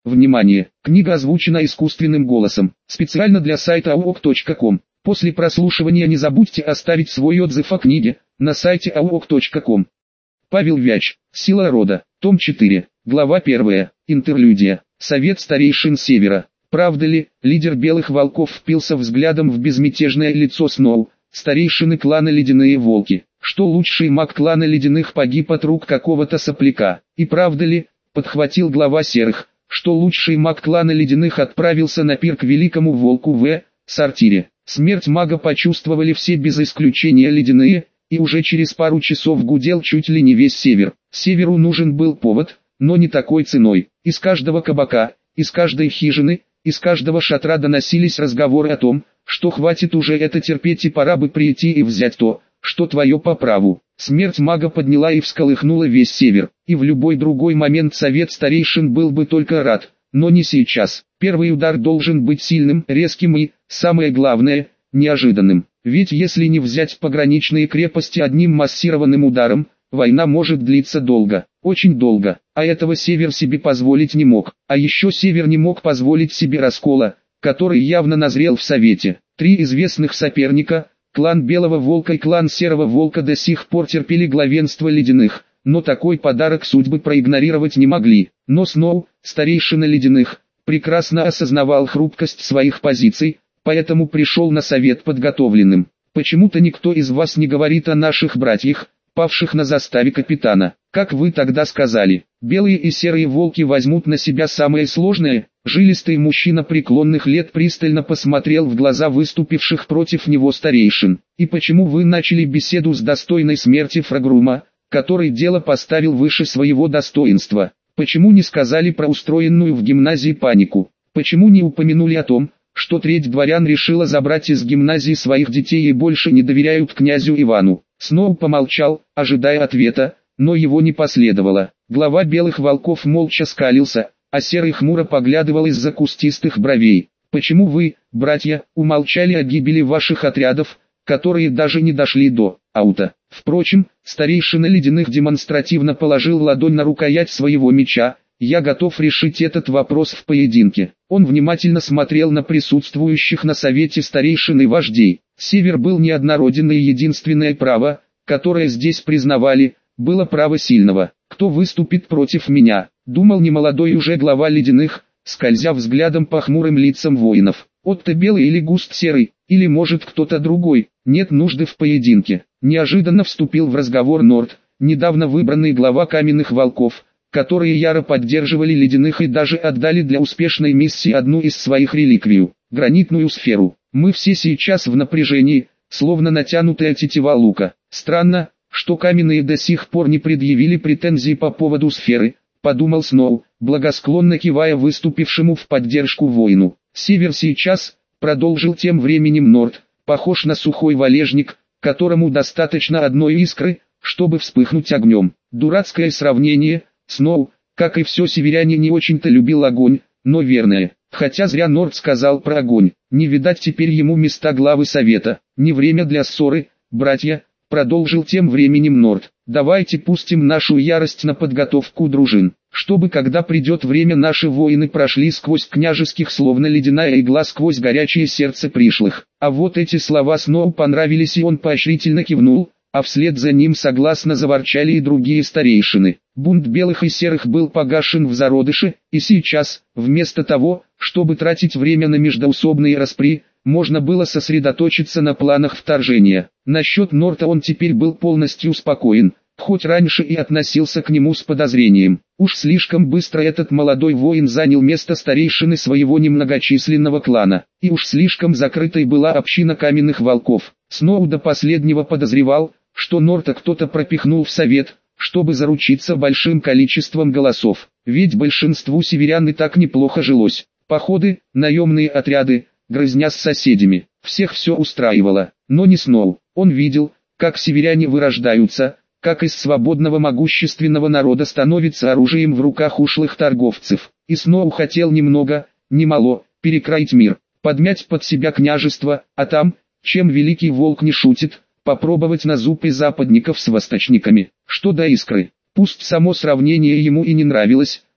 Внимание! Книга озвучена искусственным голосом, специально для сайта aok.com. После прослушивания не забудьте оставить свой отзыв о книге на сайте aok.com. Павел Вяч. Сила рода. Том 4. Глава 1. Интерлюдия. Совет старейшин Севера. Правда ли, лидер Белых Волков впился взглядом в безмятежное лицо Сноу, старейшины клана Ледяные Волки, что лучший маг клана Ледяных погиб от рук какого-то сопляка? И правда ли, подхватил глава Серых, что лучший маг клана Ледяных отправился на пир к Великому Волку в сортире? Смерть мага почувствовали все без исключения Ледяные, и уже через пару часов гудел чуть ли не весь Север. Северу нужен был повод, но не такой ценой. Из каждого кабака, из каждой хижины, из каждого шатра доносились разговоры о том, что хватит уже это терпеть и пора бы прийти и взять то, что твое по праву. Смерть мага подняла и всколыхнула весь Север, и в любой другой момент совет старейшин был бы только рад, но не сейчас. Первый удар должен быть сильным, резким и, самое главное, неожиданным. Ведь если не взять пограничные крепости одним массированным ударом, война может длиться долго, очень долго, а этого Север себе позволить не мог. А еще Север не мог позволить себе раскола, который явно назрел в Совете. Три известных соперника, клан Белого Волка и клан Серого Волка, до сих пор терпели главенство Ледяных, но такой подарок судьбы проигнорировать не могли. Но Сноу, старейшина Ледяных, прекрасно осознавал хрупкость своих позиций, поэтому пришел на совет подготовленным. Почему-то никто из вас не говорит о наших братьях, павших на заставе капитана. Как вы тогда сказали, белые и серые волки возьмут на себя самое сложное? Жилистый мужчина преклонных лет пристально посмотрел в глаза выступивших против него старейшин. И почему вы начали беседу с достойной смерти Фрагрума, который дело поставил выше своего достоинства? Почему не сказали про устроенную в гимназии панику? Почему не упомянули о том, что треть дворян решила забрать из гимназии своих детей и больше не доверяют князю Ивану? Сноу помолчал, ожидая ответа, но его не последовало. Глава Белых Волков молча скалился, а Серый хмуро поглядывал из-за кустистых бровей. Почему вы, братья, умолчали о гибели ваших отрядов, которые даже не дошли до аута? Впрочем, старейшина Ледяных демонстративно положил ладонь на рукоять своего меча. Я готов решить этот вопрос в поединке. Он внимательно смотрел на присутствующих на совете старейшин и вождей. Север был неоднороден, и единственное право, которое здесь признавали, было право сильного. Кто выступит против меня? Думал немолодой уже глава Ледяных, скользя взглядом по хмурым лицам воинов. Отто Белый или Густ Серый, или может кто-то другой? Нет нужды в поединке. Неожиданно вступил в разговор Норд, недавно выбранный глава Каменных Волков, которые яро поддерживали Ледяных и даже отдали для успешной миссии одну из своих реликвий – гранитную сферу. Мы все сейчас в напряжении, словно натянутая тетива лука. Странно, что Каменные до сих пор не предъявили претензий по поводу сферы, подумал Сноу, благосклонно кивая выступившему в поддержку воину. Север сейчас, продолжил тем временем Норд, похож на сухой валежник, которому достаточно одной искры, чтобы вспыхнуть огнем. Дурацкое сравнение. Сноу, как и все северяне, не очень-то любил огонь, но верное. Хотя зря Норд сказал про огонь. Не видать теперь ему места главы совета. Не время для ссоры, братья, продолжил тем временем Норд. Давайте пустим нашу ярость на подготовку дружин, чтобы когда придет время наши воины прошли сквозь княжеских словно ледяная игла сквозь горячее сердце пришлых. А вот эти слова Сноу понравились, и он поощрительно кивнул, а вслед за ним согласно заворчали и другие старейшины. Бунт белых и серых был погашен в зародыше, и сейчас, вместо того, чтобы тратить время на междоусобные распри, можно было сосредоточиться на планах вторжения. Насчет Норта он теперь был полностью спокоен, хоть раньше и относился к нему с подозрением. Уж слишком быстро этот молодой воин занял место старейшины своего немногочисленного клана, и уж слишком закрытой была община Каменных Волков. Сноу до последнего подозревал, что Норта кто-то пропихнул в совет, чтобы заручиться большим количеством голосов, ведь большинству северян и так неплохо жилось. Походы, наемные отряды, грызня с соседями, всех все устраивало, но не Сноу. Он видел, как северяне вырождаются, как из свободного могущественного народа становится оружием в руках ушлых торговцев. И Сноу хотел немного, немало, перекроить мир, подмять под себя княжество, а там, чем Великий Волк не шутит, попробовать на зуб и западников с восточниками. Что до искры, пусть само сравнение ему и не нравилось,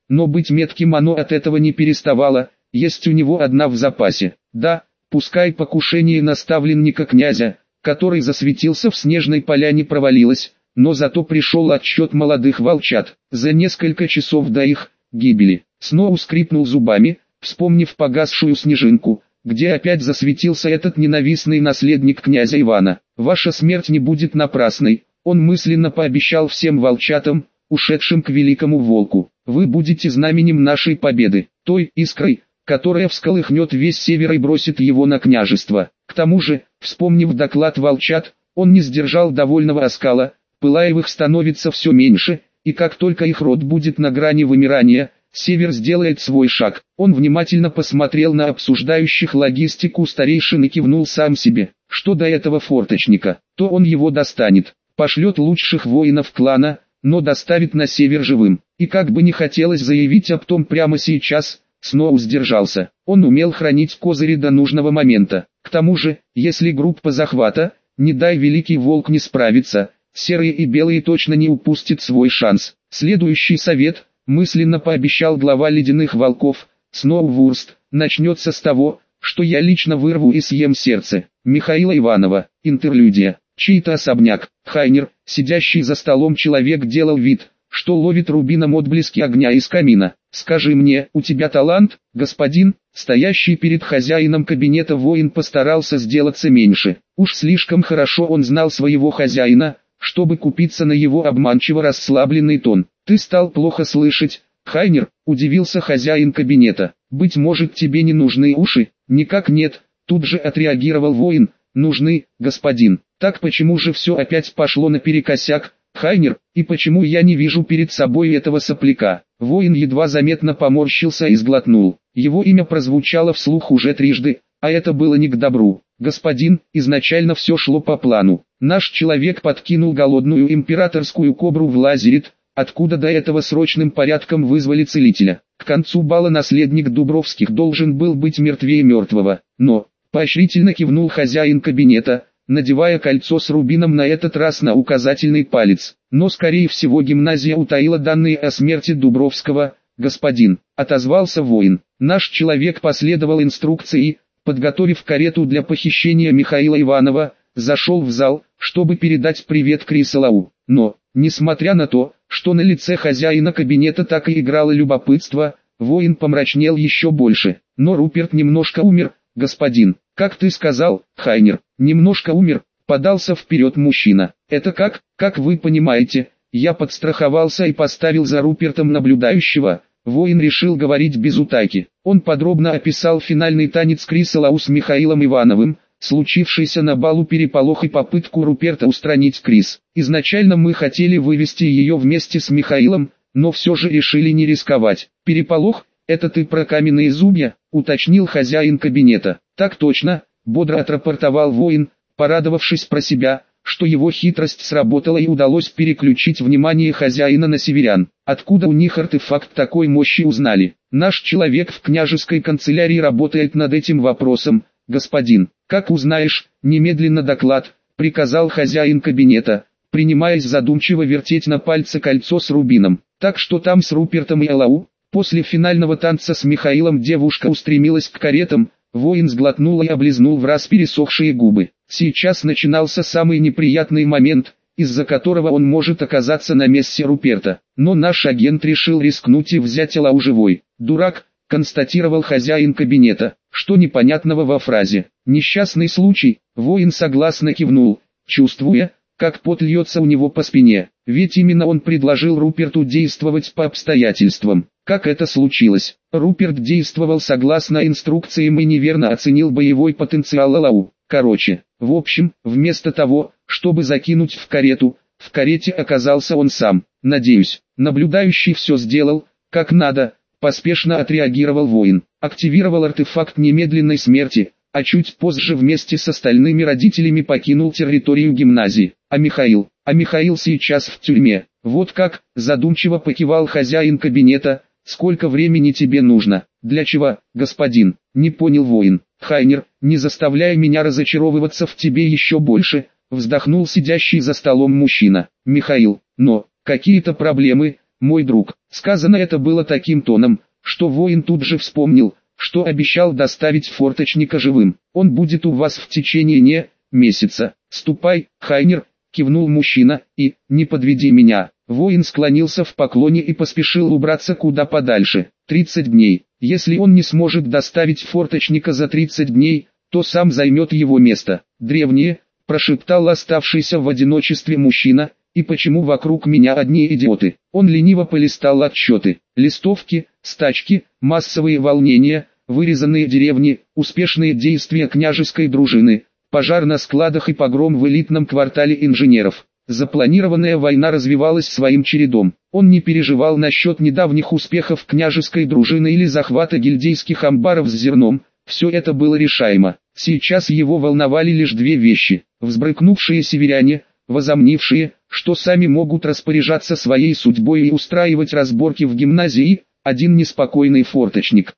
но быть метким оно от этого не переставало, есть у него одна в запасе. Да, пускай покушение на ставленника князя, который засветился в снежной поляне, провалилось, но зато пришел отсчет молодых волчат. За несколько часов до их гибели Сноу скрипнул зубами, вспомнив погасшую снежинку, где опять засветился этот ненавистный наследник князя Ивана. «Ваша смерть не будет напрасной», он мысленно пообещал всем волчатам, ушедшим к великому волку. «Вы будете знаменем нашей победы, той искрой, которая всколыхнет весь север и бросит его на княжество». К тому же, вспомнив доклад волчат, он не сдержал довольного оскала. Пылаевых становится все меньше, и как только их род будет на грани вымирания, север сделает свой шаг. Он внимательно посмотрел на обсуждающих логистику старейшин и кивнул сам себе, что до этого форточника, то он его достанет, пошлет лучших воинов клана, но доставит на север живым. И как бы не хотелось заявить об том прямо сейчас, Сноу сдержался. Он умел хранить козыри до нужного момента. К тому же, если группа захвата, не дай великий волк, не справится, серые и белые точно не упустят свой шанс. Следующий совет, мысленно пообещал глава ледяных волков, Сноувурст, начнется с того, что я лично вырву и съем сердце Михаила Иванова. Интерлюдия. Чей-то особняк. Хайнер, сидящий за столом человек, делал вид, что ловит рубином отблески огня из камина. «Скажи мне, у тебя талант, господин?» Стоящий перед хозяином кабинета воин постарался сделаться меньше. Уж слишком хорошо он знал своего хозяина, чтобы купиться на его обманчиво расслабленный тон. «Ты стал плохо слышать, Хайнер?» – удивился хозяин кабинета. «Быть может, тебе не нужны уши?» «Никак нет», – тут же отреагировал воин. «Нужны, господин». «Так почему же все опять пошло наперекосяк, Хайнер, и почему я не вижу перед собой этого сопляка?» Воин едва заметно поморщился и сглотнул. Его имя прозвучало вслух уже трижды, а это было не к добру. «Господин, изначально все шло по плану. Наш человек подкинул голодную императорскую кобру в лазерет, откуда до этого срочным порядком вызвали целителя. К концу бала наследник Дубровских должен был быть мертвее мертвого, но...» Поощрительно кивнул хозяин кабинета, надевая кольцо с рубином на этот раз на указательный палец. «Но скорее всего гимназия утаила данные о смерти Дубровского, господин», — отозвался воин. «Наш человек последовал инструкции, подготовив карету для похищения Михаила Иванова, зашел в зал, чтобы передать привет Крисолау. Но, несмотря на то, что на лице хозяина кабинета так и играло любопытство, воин помрачнел еще больше. Но Руперт немножко умер, господин». «Как ты сказал, Хайнер, немножко умер», — подался вперед мужчина. «Это как вы понимаете, я подстраховался и поставил за Рупертом наблюдающего». Воин решил говорить без утайки. Он подробно описал финальный танец Крисолау с Михаилом Ивановым, случившийся на балу переполох и попытку Руперта устранить Крис. «Изначально мы хотели вывести ее вместе с Михаилом, но все же решили не рисковать». «Переполох? Это ты про каменные зубья?» — уточнил хозяин кабинета. «Так точно», — бодро отрапортовал воин, порадовавшись про себя, что его хитрость сработала и удалось переключить внимание хозяина на северян. «Откуда у них артефакт такой мощи узнали?» «Наш человек в княжеской канцелярии работает над этим вопросом, господин». «Как узнаешь, немедленно доклад», — приказал хозяин кабинета, принимаясь задумчиво вертеть на пальце кольцо с рубином. «Так что там с Рупертом и Алау?» После финального танца с Михаилом девушка устремилась к каретам. Воин сглотнул и облизнул враз пересохшие губы. Сейчас начинался самый неприятный момент, из-за которого он может оказаться на месте Руперта. Но наш агент решил рискнуть и взять Алау живой. «Дурак», — констатировал хозяин кабинета. «Что непонятного во фразе?» «Несчастный случай», — воин согласно кивнул, чувствуя, как пот льется у него по спине. Ведь именно он предложил Руперту действовать по обстоятельствам. Как это случилось? Руперт действовал согласно инструкциям и неверно оценил боевой потенциал Алау. Короче, в общем, вместо того, чтобы закинуть в карете оказался он сам. «Надеюсь, наблюдающий все сделал, как надо», — поспешно отреагировал воин. Активировал артефакт немедленной смерти, а чуть позже вместе с остальными родителями покинул территорию гимназии. А Михаил сейчас в тюрьме. «Вот как», — задумчиво покивал хозяин кабинета. «Сколько времени тебе нужно?» «Для чего, господин?» — не понял воин. «Хайнер, не заставляй меня разочаровываться в тебе еще больше», — вздохнул сидящий за столом мужчина. «Михаил, но, какие-то проблемы», мой друг». Сказано это было таким тоном, что воин тут же вспомнил, что обещал доставить форточника живым. «Он будет у вас в течение месяца. Ступай, Хайнер», — кивнул мужчина, — «и не подведи меня». Воин склонился в поклоне и поспешил убраться куда подальше. 30 дней. Если он не сможет доставить форточника за 30 дней, то сам займет его место. «Древние», — прошептал оставшийся в одиночестве мужчина, — «и почему вокруг меня одни идиоты?» Он лениво полистал отчеты, листовки, стачки, массовые волнения, вырезанные деревни, успешные действия княжеской дружины, пожар на складах и погром в элитном квартале инженеров. Запланированная война развивалась своим чередом. Он не переживал насчет недавних успехов княжеской дружины или захвата гильдейских амбаров с зерном, все это было решаемо. Сейчас его волновали лишь две вещи: взбрыкнувшие северяне, возомнившие, что сами могут распоряжаться своей судьбой и устраивать разборки в гимназии, один неспокойный форточник.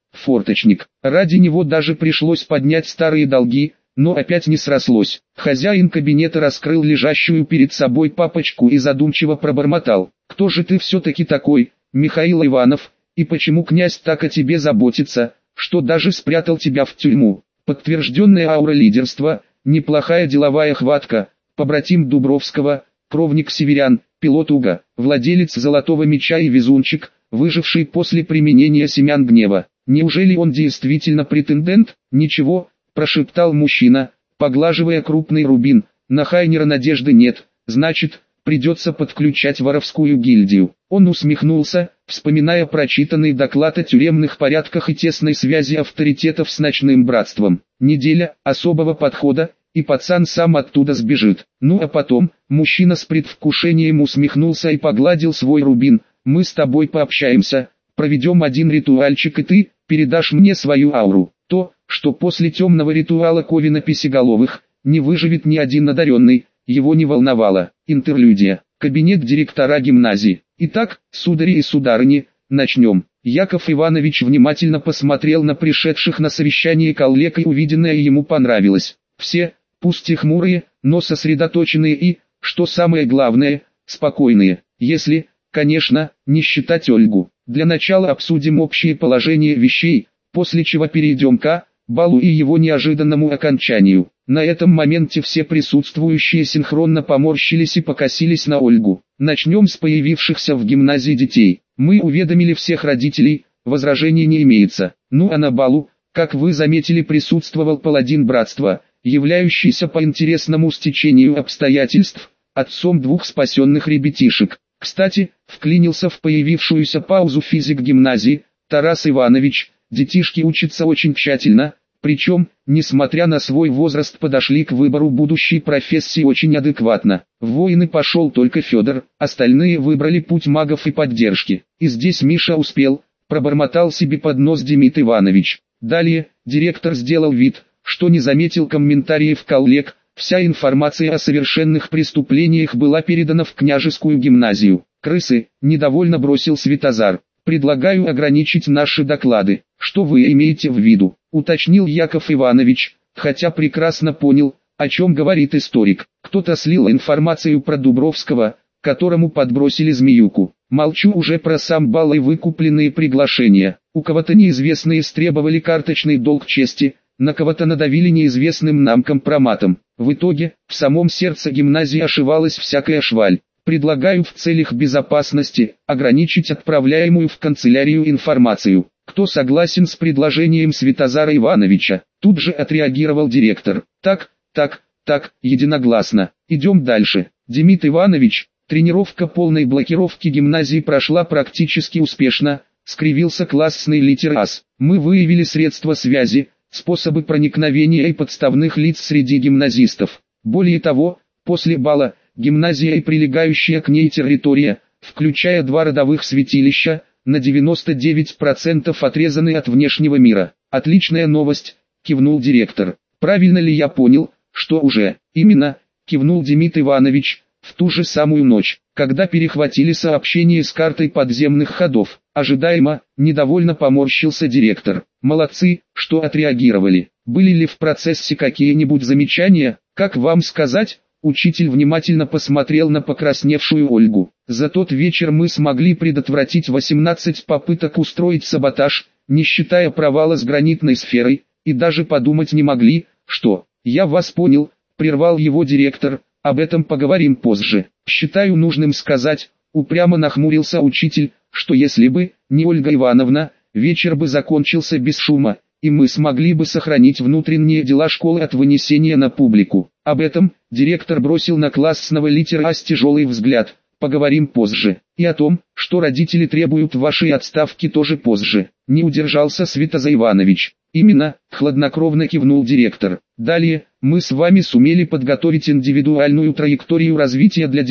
Ради него даже пришлось поднять старые долги, но опять не срослось. Хозяин кабинета раскрыл лежащую перед собой папочку и задумчиво пробормотал: «Кто же ты все-таки такой, Михаил Иванов, и почему князь так о тебе заботится, что даже спрятал тебя в тюрьму?» Подтвержденная аура лидерства, неплохая деловая хватка, побратим Дубровского, кровник северян, пилот Уга, владелец золотого меча и везунчик, выживший после применения семян гнева. Неужели он действительно претендент? «Ничего», — прошептал мужчина, поглаживая крупный рубин, — «на Хайнера надежды нет, значит, придется подключать воровскую гильдию». Он усмехнулся, вспоминая прочитанный доклад о тюремных порядках и тесной связи авторитетов с ночным братством. Неделя особого подхода, и пацан сам оттуда сбежит. Ну а потом, мужчина с предвкушением усмехнулся и погладил свой рубин: «Мы с тобой пообщаемся, проведем один ритуальчик, и ты передашь мне свою ауру». То, что после темного ритуала Ковина Песеголовых не выживет ни один одаренный, его не волновало. Интерлюдия. Кабинет директора гимназии. «Итак, судари и сударыни, начнем». Яков Иванович внимательно посмотрел на пришедших на совещание коллег, и увиденное ему понравилось. Все, пусть и хмурые, но сосредоточенные и, что самое главное, спокойные. Если, конечно, не считать Ольгу. Для начала обсудим общее положение вещей, после чего перейдем к балу и его неожиданному окончанию. На этом моменте все присутствующие синхронно поморщились и покосились на Ольгу. Начнем с появившихся в гимназии детей. Мы уведомили всех родителей, возражений не имеется. Ну а на балу, как вы заметили, присутствовал паладин братства, являющийся по интересному стечению обстоятельств отцом двух спасенных ребятишек. Кстати, вклинился в появившуюся паузу физик гимназии, Тарас Иванович. Детишки учатся очень тщательно, причем, несмотря на свой возраст, подошли к выбору будущей профессии очень адекватно. В воины пошел только Федор, остальные выбрали путь магов и поддержки. И здесь Миша успел, пробормотал себе под нос Демид Иванович. Далее, директор сделал вид, что не заметил комментариев коллег. Вся информация о совершенных преступлениях была передана в княжескую гимназию. «Крысы», — недовольно бросил Светозар. «Предлагаю ограничить наши доклады». «Что вы имеете в виду?» — уточнил Яков Иванович, хотя прекрасно понял, о чем говорит историк. Кто-то слил информацию про Дубровского, которому подбросили змеюку. Молчу уже про сам бал и выкупленные приглашения. У кого-то неизвестные истребовали карточный долг чести, на кого-то надавили неизвестным нам компроматом. В итоге, в самом сердце гимназии ошивалась всякая шваль. Предлагаю в целях безопасности ограничить отправляемую в канцелярию информацию. Кто согласен с предложением Светозара Ивановича? Тут же отреагировал директор. Так, единогласно. Идем дальше. Демид Иванович, тренировка полной блокировки гимназии прошла практически успешно, скривился классный лидер АС. Мы выявили средства связи, способы проникновения и подставных лиц среди гимназистов. Более того, после бала, гимназия и прилегающая к ней территория, включая 2 родовых святилища, на 99% отрезаны от внешнего мира. «Отличная новость», — кивнул директор. «Правильно ли я понял, что уже?» «Именно», — кивнул Демид Иванович, — «в ту же самую ночь, когда перехватили сообщение с картой подземных ходов». «Ожидаемо», — недовольно поморщился директор. «Молодцы, что отреагировали. Были ли в процессе какие-нибудь замечания?» «Как вам сказать?» Учитель внимательно посмотрел на покрасневшую Ольгу. За тот вечер мы смогли предотвратить 18 попыток устроить саботаж, не считая провала с гранитной сферой, и даже подумать не могли, что... «Я вас понял», — прервал его директор, — «об этом поговорим позже. Считаю нужным сказать», — упрямо нахмурился учитель, «что если бы, не Ольга Ивановна, вечер бы закончился без шума, и мы смогли бы сохранить внутренние дела школы от вынесения на публику. Об этом», — директор бросил на классного лидера тяжелый взгляд, — «поговорим позже. И о том, что родители требуют вашей отставки, тоже позже». Не удержался Святозар Иванович. «Именно», — хладнокровно кивнул директор. «Далее, мы с вами сумели подготовить индивидуальную траекторию развития для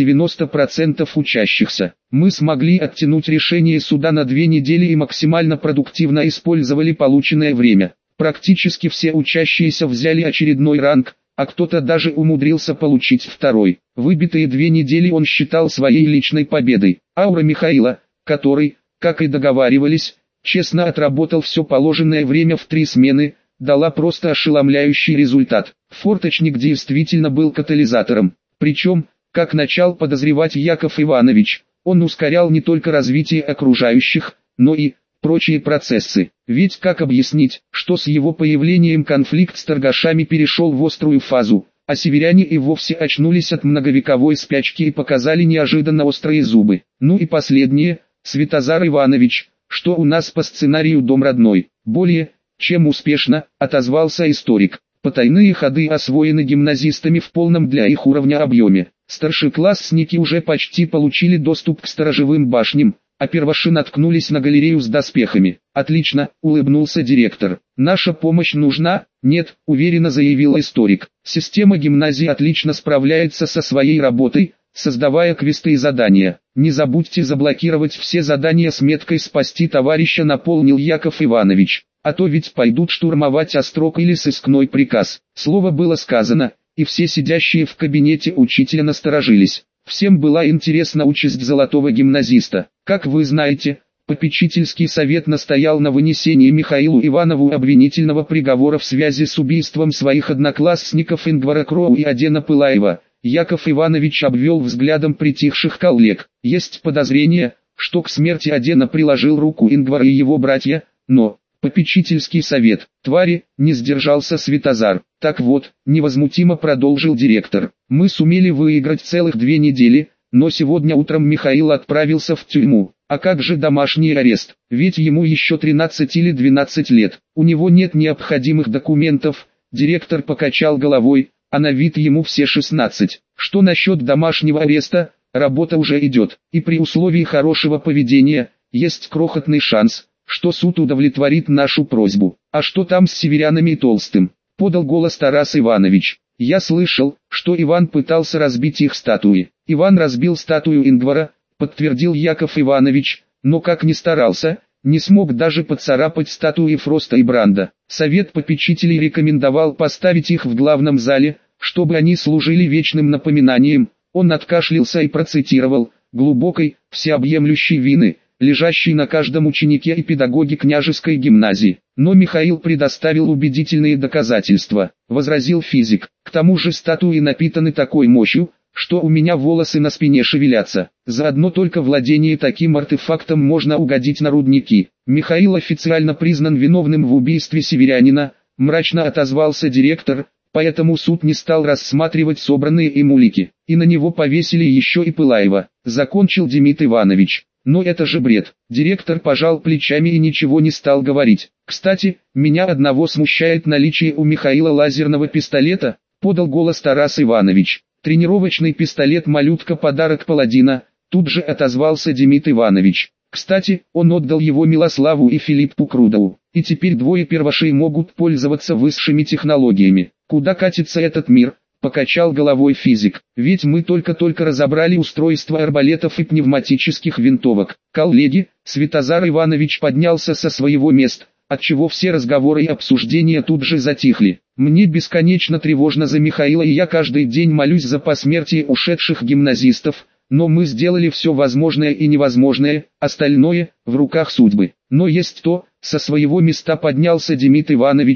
90% учащихся. Мы смогли оттянуть решение суда на 2 недели и максимально продуктивно использовали полученное время. Практически все учащиеся взяли очередной ранг, а кто-то даже умудрился получить второй. Выбитые 2 недели он считал своей личной победой. Аура Михаила, который, как и договаривались, честно отработал все положенное время в 3 смены, дала просто ошеломляющий результат. Форточник действительно был катализатором. Причем, как начал подозревать Яков Иванович, он ускорял не только развитие окружающих, но и прочие процессы. Ведь как объяснить, что с его появлением конфликт с торгашами перешел в острую фазу, а северяне и вовсе очнулись от многовековой спячки и показали неожиданно острые зубы. Ну и последнее, Святозар Иванович, что у нас по сценарию «Дом родной». Более чем успешно, отозвался историк. Потайные ходы освоены гимназистами в полном для их уровня объеме. Старшеклассники уже почти получили доступ к сторожевым башням, а перваши наткнулись на галерею с доспехами. «Отлично», — улыбнулся директор. «Наша помощь нужна?» «Нет», — уверенно заявил историк. «Система гимназии отлично справляется со своей работой, создавая квесты и задания. Не забудьте заблокировать все задания с меткой «Спасти товарища», наполнил Яков Иванович. А то ведь пойдут штурмовать острог или сыскной приказ. Слово было сказано, и все сидящие в кабинете учителя насторожились. Всем была интересна участь золотого гимназиста. Как вы знаете, попечительский совет настоял на вынесении Михаилу Иванову обвинительного приговора в связи с убийством своих одноклассников Ингвара Кроу и Адена Пылаева. Яков Иванович обвел взглядом притихших коллег. Есть подозрение, что к смерти Адена приложил руку Ингвар и его братья, но... Попечительский совет, твари, не сдержался Святозар. Так вот, невозмутимо продолжил директор, мы сумели выиграть целых 2 недели, но сегодня утром Михаил отправился в тюрьму. А как же домашний арест? Ведь ему еще 13 или 12 лет, у него нет необходимых документов. Директор покачал головой, а на вид ему все 16. Что насчет домашнего ареста? Работа уже идет, и при условии хорошего поведения, есть крохотный шанс, что суд удовлетворит нашу просьбу. А что там с северянами и Толстым? Подал голос Тарас Иванович. Я слышал, что Иван пытался разбить их статуи. Иван разбил статую Ингвара, подтвердил Яков Иванович, но как ни старался, не смог даже поцарапать статуи Фроста и Бранда. Совет попечителей рекомендовал поставить их в главном зале, чтобы они служили вечным напоминанием. Он откашлялся и процитировал: «глубокой, всеобъемлющей вины, лежащей на каждом ученике и педагоге княжеской гимназии». Но Михаил предоставил убедительные доказательства, возразил физик. К тому же статуи напитаны такой мощью, что у меня волосы на спине шевелятся. За одно только владение таким артефактом можно угодить на рудники. Михаил официально признан виновным в убийстве северянина, мрачно отозвался директор, поэтому суд не стал рассматривать собранные им улики. И на него повесили еще и Пылаева, закончил Демид Иванович. Но это же бред. Директор пожал плечами и ничего не стал говорить. Кстати, меня одного смущает наличие у Михаила лазерного пистолета, подал голос Тарас Иванович. Тренировочный пистолет-малютка — подарок паладина, тут же отозвался Демид Иванович. Кстати, он отдал его Милославу и Филиппу Крудову, и теперь 2 первашей могут пользоваться высшими технологиями. Куда катится этот мир? Покачал головой физик. Ведь мы только-только разобрали устройство арбалетов и пневматических винтовок. Коллеги, Святозар Иванович поднялся со своего места, отчего все разговоры и обсуждения тут же затихли. Мне бесконечно тревожно за Михаила, и я каждый день молюсь за посмертие ушедших гимназистов, но мы сделали все возможное и невозможное, остальное в руках судьбы. Но есть то, со своего места поднялся Демид Иванович,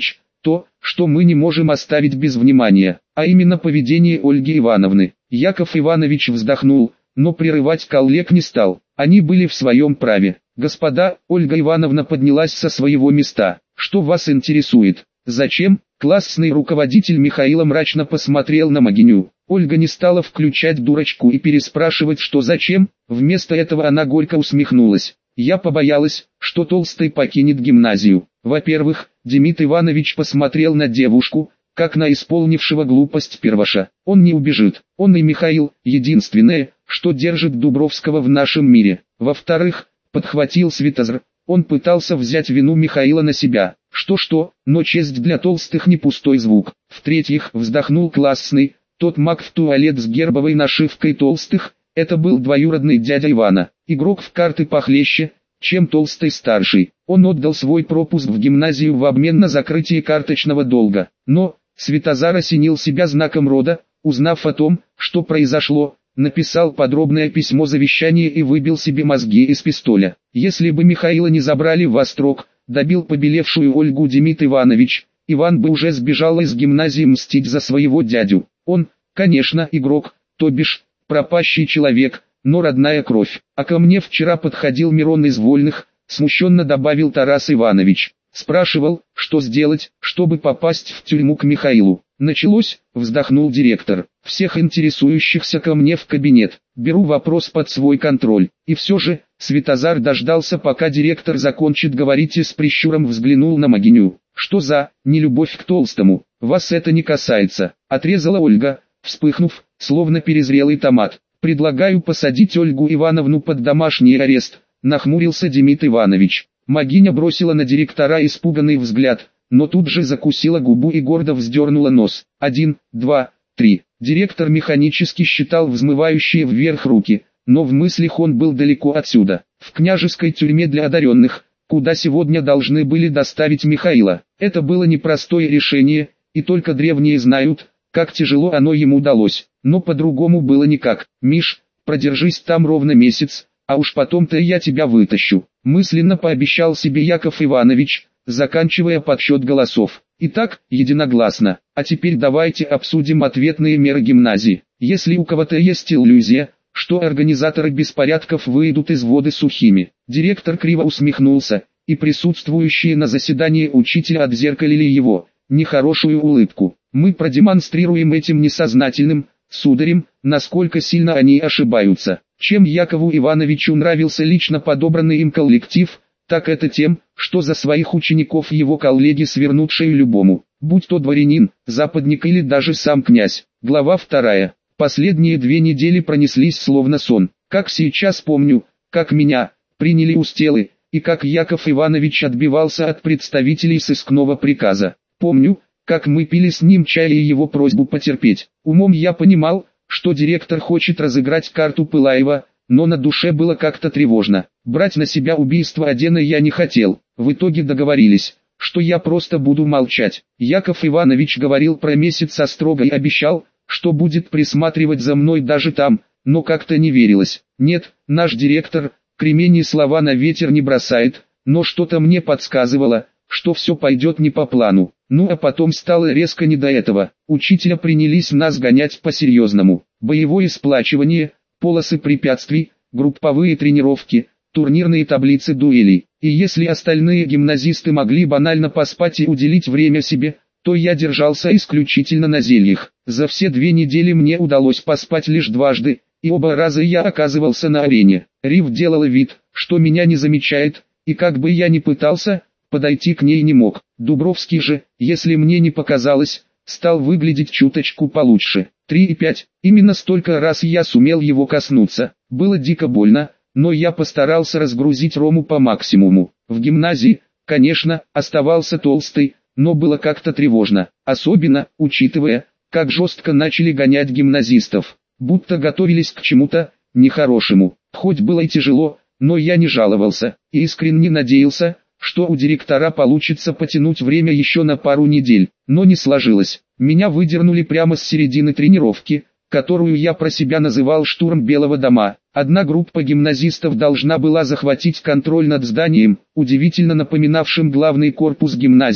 то, что мы не можем оставить без внимания, а именно поведение Ольги Ивановны. Яков Иванович вздохнул, но прерывать коллег не стал, они были в своем праве. Господа, Ольга Ивановна поднялась со своего места. Что вас интересует? Зачем? Классный руководитель Михаила мрачно посмотрел на Магиню. Ольга не стала включать дурочку и переспрашивать, что зачем, вместо этого она горько усмехнулась. Я побоялась, что Толстый покинет гимназию. Во-первых, Демид Иванович посмотрел на девушку, как на исполнившего глупость перваша. Он не убежит, он и Михаил, единственное, что держит Дубровского в нашем мире. Во-вторых, подхватил Светозар, он пытался взять вину Михаила на себя. Что-что, но честь для толстых не пустой звук. В-третьих, вздохнул классный, тот маг в туалет с гербовой нашивкой толстых, это был двоюродный дядя Ивана, игрок в карты похлеще, чем Толстый старший. Он отдал свой пропуск в гимназию в обмен на закрытие карточного долга. Но Светозар осенил себя знаком рода, узнав о том, что произошло, написал подробное письмо завещания и выбил себе мозги из пистоля. Если бы Михаила не забрали в Острог, добил побелевшую Ольгу Демид Иванович, Иван бы уже сбежал из гимназии мстить за своего дядю. Он, конечно, игрок, то бишь, пропащий человек, но родная кровь. А ко мне вчера подходил Мирон из Вольных, смущенно добавил Тарас Иванович. Спрашивал, что сделать, чтобы попасть в тюрьму к Михаилу. Началось, вздохнул директор. Всех интересующихся ко мне в кабинет. Беру вопрос под свой контроль. И все же, Светозар дождался, пока директор закончит говорить, и с прищуром взглянул на Магиню. Что за нелюбовь к Толстому? Вас это не касается, отрезала Ольга, вспыхнув, словно перезрелый томат. Предлагаю посадить Ольгу Ивановну под домашний арест, нахмурился Демид Иванович. Магиня бросила на директора испуганный взгляд, но тут же закусила губу и гордо вздернула нос. 1, 2, 3. Директор механически считал взмывающие вверх руки, но в мыслях он был далеко отсюда, в княжеской тюрьме для одаренных, куда сегодня должны были доставить Михаила. Это было непростое решение, и только древние знают, как тяжело оно ему далось, но по-другому было никак. «Миш, продержись там ровно месяц, а уж потом-то я тебя вытащу», мысленно пообещал себе Яков Иванович, заканчивая подсчет голосов. Итак, единогласно. А теперь давайте обсудим ответные меры гимназии. Если у кого-то есть иллюзия, что организаторы беспорядков выйдут из воды сухими. Директор криво усмехнулся, и присутствующие на заседании учителя отзеркалили его нехорошую улыбку. Мы продемонстрируем этим несознательным, сударям, насколько сильно они ошибаются. Чем Якову Ивановичу нравился лично подобранный им коллектив, так это тем, что за своих учеников его коллеги свернут шею любому, будь то дворянин, западник или даже сам князь. Глава 2. Последние 2 недели пронеслись словно сон. Как сейчас помню, как меня приняли у стелы, и как Яков Иванович отбивался от представителей сыскного приказа. Помню, как мы пили с ним чай и его просьбу потерпеть. Умом я понимал, что директор хочет разыграть карту Пылаева, но на душе было как-то тревожно. Брать на себя убийство Адена я не хотел. В итоге договорились, что я просто буду молчать. Яков Иванович говорил про месяц Острога и обещал, что будет присматривать за мной даже там, но как-то не верилось. Нет, наш директор, кремень и слова на ветер не бросает, но что-то мне подсказывало, что все пойдет не по плану. Ну а потом стало резко не до этого. Учителя принялись нас гонять по-серьезному. Боевое сплачивание, полосы препятствий, групповые тренировки, турнирные таблицы дуэлей. И если остальные гимназисты могли банально поспать и уделить время себе, то я держался исключительно на зельях. За все 2 недели мне удалось поспать лишь дважды, и оба раза я оказывался на арене. Рив делала вид, что меня не замечает, и как бы я ни пытался, подойти к ней не мог. Дубровский же, если мне не показалось, стал выглядеть чуточку получше. 3 и 5, именно столько раз я сумел его коснуться. Было дико больно, но я постарался разгрузить Рому по максимуму. В гимназии, конечно, оставался Толстый, но было как-то тревожно, особенно, учитывая, как жестко начали гонять гимназистов, будто готовились к чему-то нехорошему. Хоть было и тяжело, но я не жаловался, и искренне надеялся, что у директора получится потянуть время еще на пару недель, но не сложилось. Меня выдернули прямо с середины тренировки, которую я про себя называл «штурм Белого дома». Одна группа гимназистов должна была захватить контроль над зданием, удивительно напоминавшим главный корпус гимназии,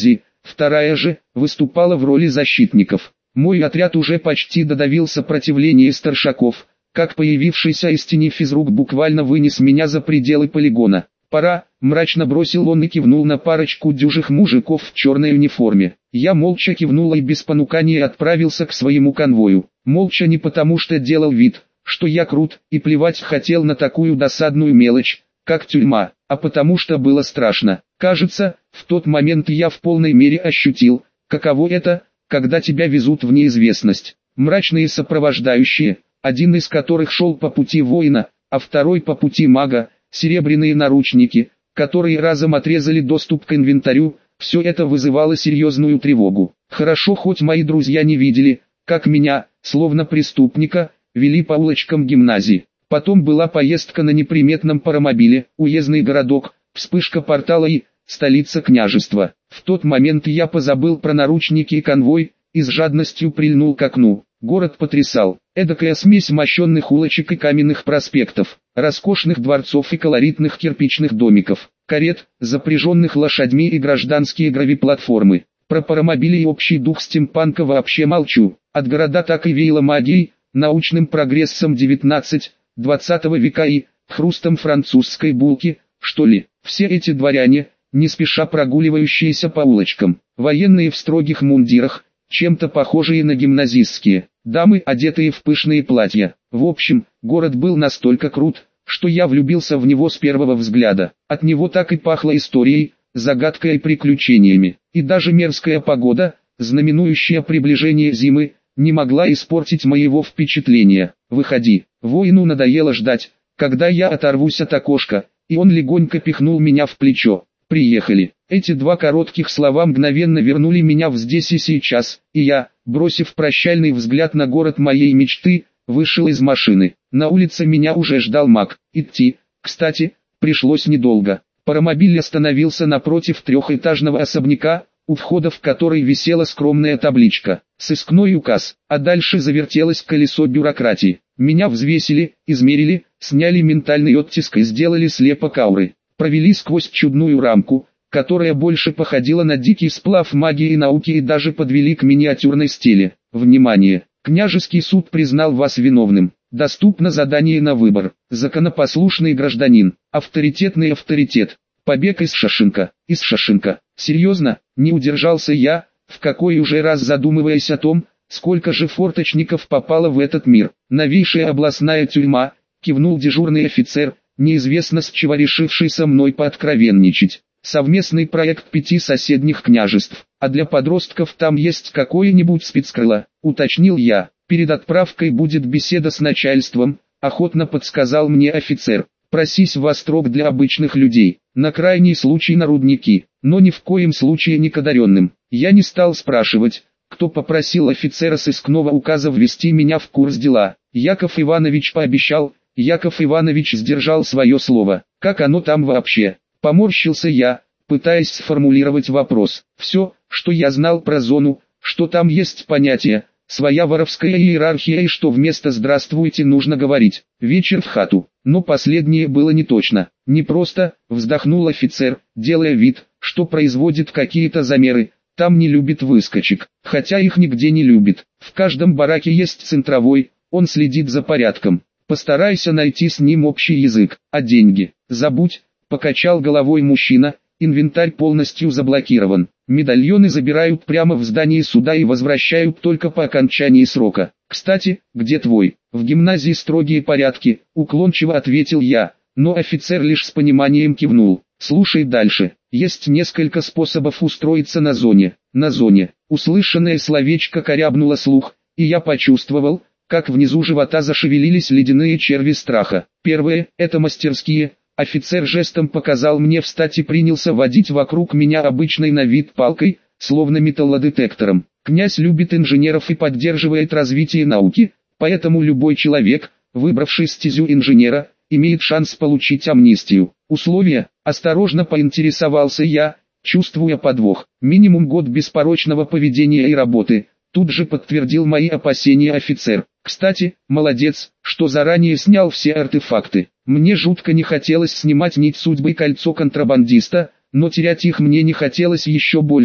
вторая же выступала в роли защитников. Мой отряд уже почти додавил сопротивление старшаков, как появившийся из тени физрук буквально вынес меня за пределы полигона. «Пора», — мрачно бросил он и кивнул на парочку дюжих мужиков в черной униформе. Я молча кивнул и без понукания отправился к своему конвою. Молча не потому что делал вид, что я крут, и плевать хотел на такую досадную мелочь, как тюрьма, а потому что было страшно. Кажется, в тот момент я в полной мере ощутил, каково это, когда тебя везут в неизвестность. Мрачные сопровождающие, один из которых шел по пути воина, а второй по пути мага, серебряные наручники, которые разом отрезали доступ к инвентарю, все это вызывало серьезную тревогу. Хорошо хоть мои друзья не видели, как меня, словно преступника, вели по улочкам гимназии. Потом была поездка на неприметном паромобиле, уездный городок, вспышка портала и столица княжества. В тот момент я позабыл про наручники и конвой, и с жадностью прильнул к окну. Город потрясал. Эдакая смесь мощенных улочек и каменных проспектов, роскошных дворцов и колоритных кирпичных домиков, карет, запряженных лошадьми и гражданские гравиплатформы. Про паромобили и общий дух стимпанка вообще молчу. От города так и веяло магией, научным прогрессом 19-20 века и хрустом французской булки, что ли. Все эти дворяне, не спеша прогуливающиеся по улочкам, военные в строгих мундирах, чем-то похожие на гимназистские, дамы, одетые в пышные платья. В общем, город был настолько крут, что я влюбился в него с первого взгляда. От него так и пахло историей, загадкой и приключениями. И даже мерзкая погода, знаменующая приближение зимы, не могла испортить моего впечатления. «Выходи». Воину надоело ждать, когда я оторвусь от окошка, и он легонько пихнул меня в плечо. «Приехали». Эти два коротких слова мгновенно вернули меня в здесь и сейчас, и я, бросив прощальный взгляд на город моей мечты, вышел из машины. На улице меня уже ждал маг. Идти, кстати, пришлось недолго. Паромобиль остановился напротив трехэтажного особняка, у входа в который висела скромная табличка «Сыскной указ», а дальше завертелось колесо бюрократии. Меня взвесили, измерили, сняли ментальный оттиск и сделали слепок ауры. Провели сквозь чудную рамку, которая больше походила на дикий сплав магии и науки, и даже подвели к миниатюрной стеле. Внимание! Княжеский суд признал вас виновным. Доступно задание на выбор. Законопослушный гражданин. Авторитетный авторитет. Побег из Шашинка. Из Шашинка. Серьезно? Не удержался я, в какой уже раз задумываясь о том, сколько же форточников попало в этот мир. Новейшая областная тюрьма, кивнул дежурный офицер, неизвестно с чего решивший со мной пооткровенничать. Совместный проект 5 соседних княжеств, а для подростков там есть какое-нибудь спецкрыло, уточнил я. Перед отправкой будет беседа с начальством, охотно подсказал мне офицер. Просись в острог для обычных людей, на крайний случай на рудники, но ни в коем случае не к одаренным. Я не стал спрашивать, кто попросил офицера сыскного указа ввести меня в курс дела. Яков Иванович пообещал, Яков Иванович сдержал свое слово. Как оно там вообще? Поморщился я, пытаясь сформулировать вопрос. Все, что я знал про зону, что там есть понятие, своя воровская иерархия и что вместо «здравствуйте» нужно говорить «вечер в хату». Но последнее было не точно. Не просто, вздохнул офицер, делая вид, что производит какие-то замеры. Там не любит выскочек, хотя их нигде не любит. В каждом бараке есть центровой, он следит за порядком. Постарайся найти с ним общий язык, а деньги, забудь, покачал головой мужчина, инвентарь полностью заблокирован. Медальоны забирают прямо в здании суда и возвращают только по окончании срока. Кстати, где твой? В гимназии строгие порядки, уклончиво ответил я, но офицер лишь с пониманием кивнул. Слушай дальше. Есть несколько способов устроиться на зоне. На зоне. Услышанное словечко корябнуло слух, и я почувствовал, как внизу живота зашевелились ледяные черви страха. Первое – это мастерские. Офицер жестом показал мне встать и принялся водить вокруг меня обычной на вид палкой, словно металлодетектором. Князь любит инженеров и поддерживает развитие науки, поэтому любой человек, выбравший стезю инженера, имеет шанс получить амнистию. Условия? Осторожно поинтересовался я, чувствуя подвох. Минимум год беспорочного поведения и работы. Тут же подтвердил мои опасения офицер. Кстати, молодец, что заранее снял все артефакты. Мне жутко не хотелось снимать нить судьбы и кольцо контрабандиста, но терять их мне не хотелось еще больше,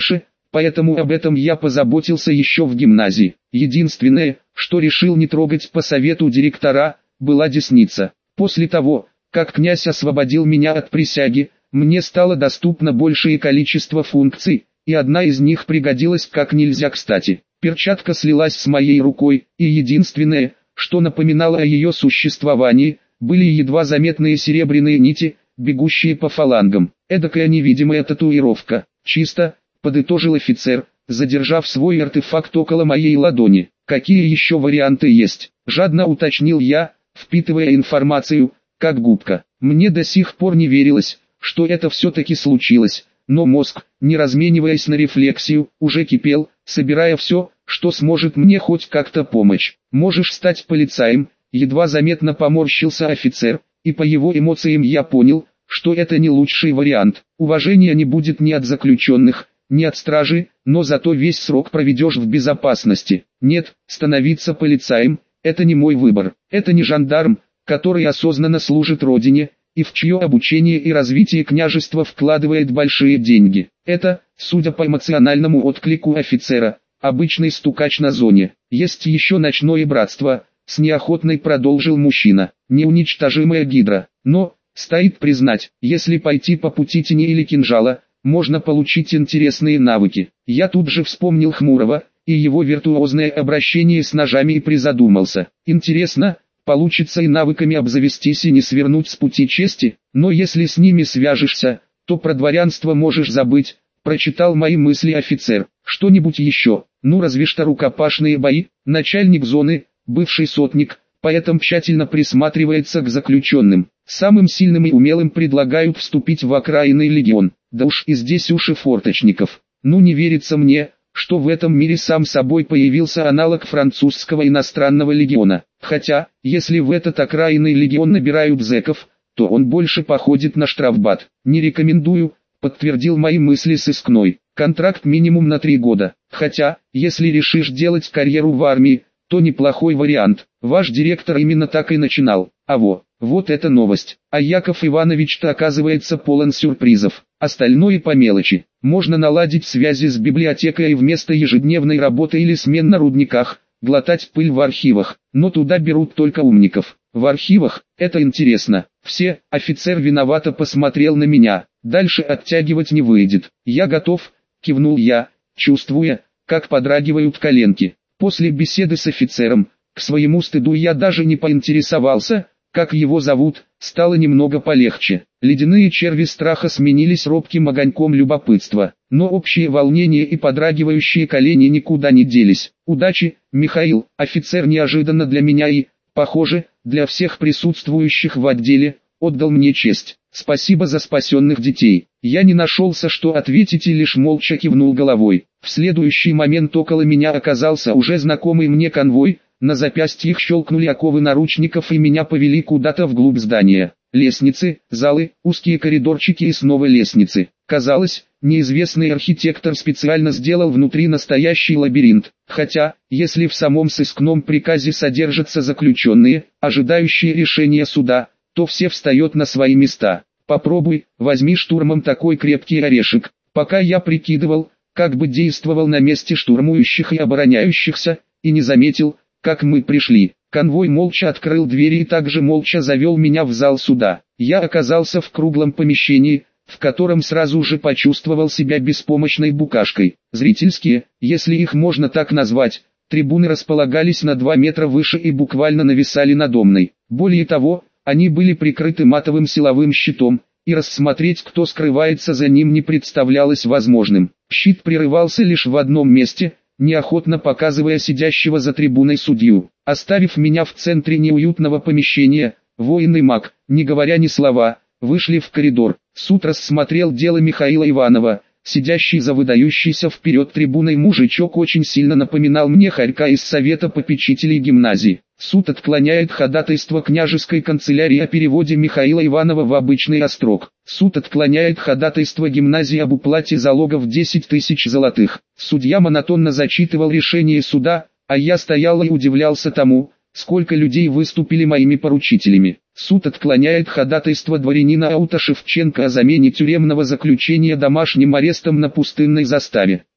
поэтому об этом я позаботился еще в гимназии. Единственное, что решил не трогать по совету директора, была десница. После того, как князь освободил меня от присяги, мне стало доступно большее количество функций, и одна из них пригодилась как нельзя кстати. Перчатка слилась с моей рукой, и единственное, что напоминало о ее существовании, были едва заметные серебряные нити, бегущие по фалангам. Эдакая невидимая татуировка. Чисто, подытожил офицер, задержав свой артефакт около моей ладони. Какие еще варианты есть? Жадно уточнил я, впитывая информацию, как губка. Мне до сих пор не верилось, что это все-таки случилось, но мозг, не размениваясь на рефлексию, уже кипел, собирая все, что сможет мне хоть как-то помочь. Можешь стать полицаем, едва заметно поморщился офицер, и по его эмоциям я понял, что это не лучший вариант. Уважения не будет ни от заключенных, ни от стражи, но зато весь срок проведешь в безопасности. Нет, становиться полицаем – это не мой выбор. Это не жандарм, который осознанно служит родине, и в чье обучение и развитие княжество вкладывает большие деньги. Это, судя по эмоциональному отклику офицера, обычный стукач на зоне. Есть еще ночное братство, с неохотной продолжил мужчина, неуничтожимая гидра. Но, стоит признать, если пойти по пути тени или кинжала, можно получить интересные навыки. Я тут же вспомнил Хмурого и его виртуозное обращение с ножами и призадумался. Интересно, получится и навыками обзавестись и не свернуть с пути чести, но если с ними свяжешься, то про дворянство можешь забыть, прочитал мои мысли офицер. Что-нибудь еще? Ну разве что рукопашные бои. Начальник зоны, бывший сотник, поэтому тщательно присматривается к заключенным. Самым сильным и умелым предлагают вступить в окраинный легион. Да уж и здесь уши форточников. Ну не верится мне, что в этом мире сам собой появился аналог французского иностранного легиона. Хотя, если в этот окраинный легион набирают зэков, то он больше походит на штрафбат. Не рекомендую, подтвердил мои мысли сыскной. Контракт минимум на 3 года. Хотя, если решишь делать карьеру в армии, то неплохой вариант. Ваш директор именно так и начинал. Вот это новость. А Яков Иванович-то оказывается полон сюрпризов. Остальное по мелочи. Можно наладить связи с библиотекой и вместо ежедневной работы или смен на рудниках, глотать пыль в архивах. Но туда берут только умников. В архивах, это интересно. Офицер виновато посмотрел на меня. Дальше оттягивать не выйдет. Я готов, кивнул я, чувствуя, как подрагивают коленки. После беседы с офицером, к своему стыду я даже не поинтересовался, как его зовут, стало немного полегче. Ледяные черви страха сменились робким огоньком любопытства, но общее волнение и подрагивающие колени никуда не делись. Удачи, Михаил, офицер неожиданно для меня и, похоже, для всех присутствующих в отделе, отдал мне честь. Спасибо за спасенных детей. Я не нашелся, что ответить, и лишь молча кивнул головой. В следующий момент около меня оказался уже знакомый мне конвой, на запястьях щелкнули оковы наручников и меня повели куда-то вглубь здания. Лестницы, залы, узкие коридорчики и снова лестницы. Казалось, неизвестный архитектор специально сделал внутри настоящий лабиринт. Хотя, если в самом сыскном приказе содержатся заключенные, ожидающие решения суда, то все встают на свои места. Попробуй, возьми штурмом такой крепкий орешек. Пока я прикидывал, как бы действовал на месте штурмующих и обороняющихся, и не заметил, как мы пришли. Конвой молча открыл двери и также молча завел меня в зал суда. Я оказался в круглом помещении, в котором сразу же почувствовал себя беспомощной букашкой. Зрительские, если их можно так назвать, трибуны располагались на 2 метра выше и буквально нависали надо мной. Более того, они были прикрыты матовым силовым щитом, и рассмотреть, кто скрывается за ним, не представлялось возможным. Щит прерывался лишь в одном месте, неохотно показывая сидящего за трибуной судью. Оставив меня в центре неуютного помещения, воин и маг, не говоря ни слова, вышли в коридор. Суд рассмотрел дело Михаила Иванова. Сидящий за выдающийся вперед трибуной мужичок очень сильно напоминал мне хорька из совета попечителей гимназии. Суд отклоняет ходатайство княжеской канцелярии о переводе Михаила Иванова в обычный острог. Суд отклоняет ходатайство гимназии об уплате залогов 10 тысяч золотых. Судья монотонно зачитывал решение суда, а я стоял и удивлялся тому, сколько людей выступили моими поручителями. Суд отклоняет ходатайство дворянина Аута Шевченко о замене тюремного заключения домашним арестом на пустынной заставе.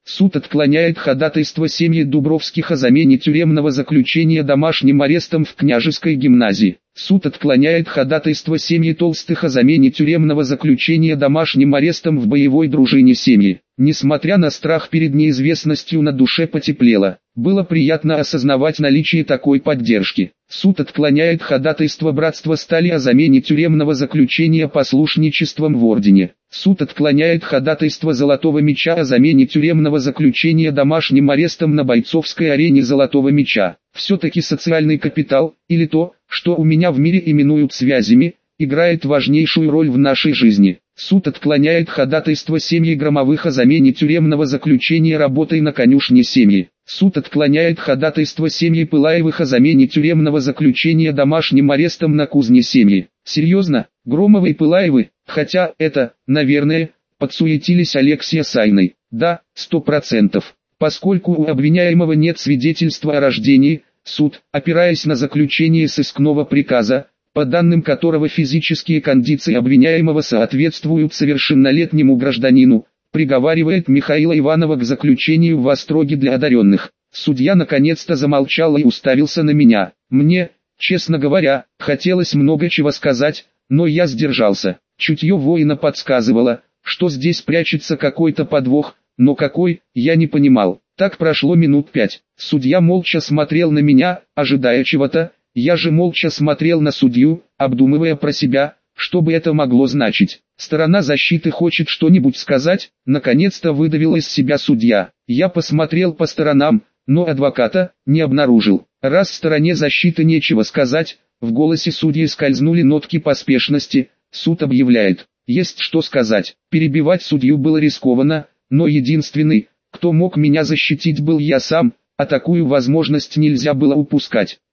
Суд отклоняет ходатайство семьи Дубровских о замене тюремного заключения домашним арестом в Княжеской гимназии. Суд отклоняет ходатайство семьи Толстых о замене тюремного заключения домашним арестом в боевой дружине семьи. Несмотря на страх перед неизвестностью, на душе потеплело. Было приятно осознавать наличие такой поддержки. Суд отклоняет ходатайство братства Стали о замене тюремного заключения послушничеством в ордене. Суд отклоняет ходатайство Золотого Меча о замене тюремного заключения домашним арестом на бойцовской арене Золотого Меча. Все-таки социальный капитал, или то, что у меня в мире именуют связями, играет важнейшую роль в нашей жизни. Суд отклоняет ходатайство семьи Громовых о замене тюремного заключения работой на конюшне семьи. Суд отклоняет ходатайство семьи Пылаевых о замене тюремного заключения домашним арестом на кузне семьи. Серьезно, Громовы и Пылаевы, хотя это, наверное, подсуетились Алексия с Айной. Да, 100%. Поскольку у обвиняемого нет свидетельства о рождении, суд, опираясь на заключение сыскного приказа, по данным которого физические кондиции обвиняемого соответствуют совершеннолетнему гражданину, приговаривает Михаила Иванова к заключению в остроге для одаренных. Судья наконец-то замолчал и уставился на меня. Мне, честно говоря, хотелось много чего сказать, но я сдержался. Чутье воина подсказывало, что здесь прячется какой-то подвох, но какой, я не понимал. Так прошло минут 5. Судья молча смотрел на меня, ожидая чего-то. Я же молча смотрел на судью, обдумывая про себя, что бы это могло значить. Сторона защиты хочет что-нибудь сказать, наконец-то выдавил из себя судья. Я посмотрел по сторонам, но адвоката не обнаружил. Раз стороне защиты нечего сказать, в голосе судьи скользнули нотки поспешности. Суд объявляет: есть что сказать. Перебивать судью было рискованно, но единственный, кто мог меня защитить, был я сам, а такую возможность нельзя было упускать.